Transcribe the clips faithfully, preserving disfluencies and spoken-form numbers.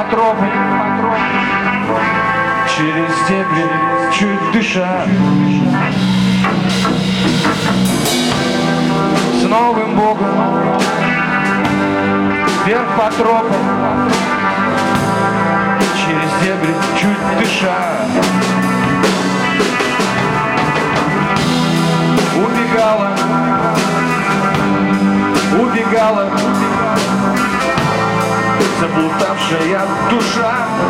тропу, через дебри, чуть дыша. С новым Богом вверх по тропам, через дебри, чуть дыша. Убегала, убегала заблудавшая душа.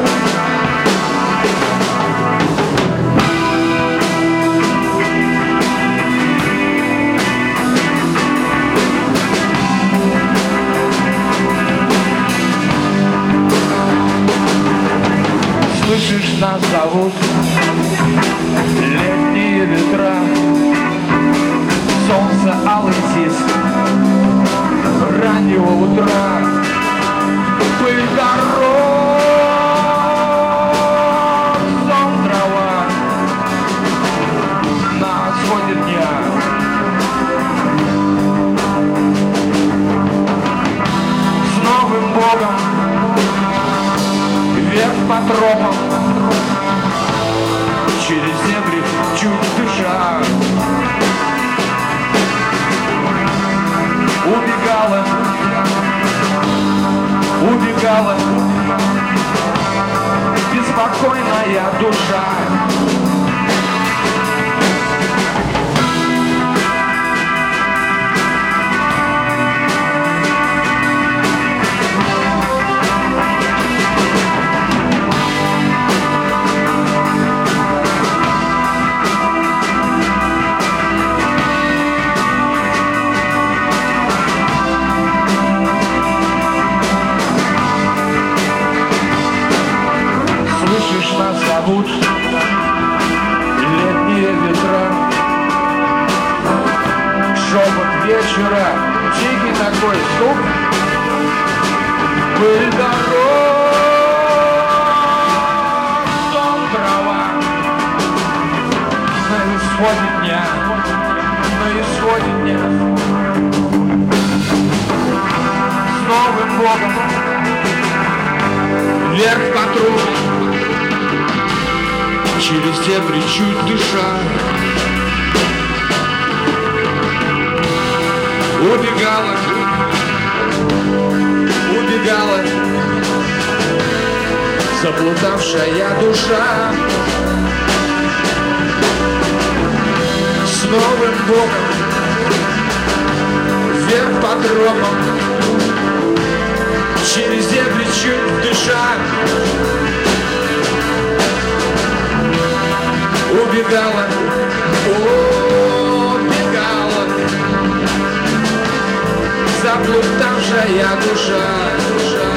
Слышишь, нас зовут летние ветра, солнце алый тиск раннего утра, пыль дорог, сон трава на восходе дня. С новым Богом вверх по тропам, через земли чуть дыша. Убегала, убегала беспокойная душа. Слышишь, нас зовут летние ветра, шепот вечера, тихий такой стук, пыль дорог, сон трава на исходе дня, на исходе дня. С новым Богом вверх по трубам, через дебри чуть дыша. Убегала, убегала заблудавшая душа. С новым Богом вверх по тропам, через дебри чуть дыша. Убегала, убегала заблудавшая душа, душа.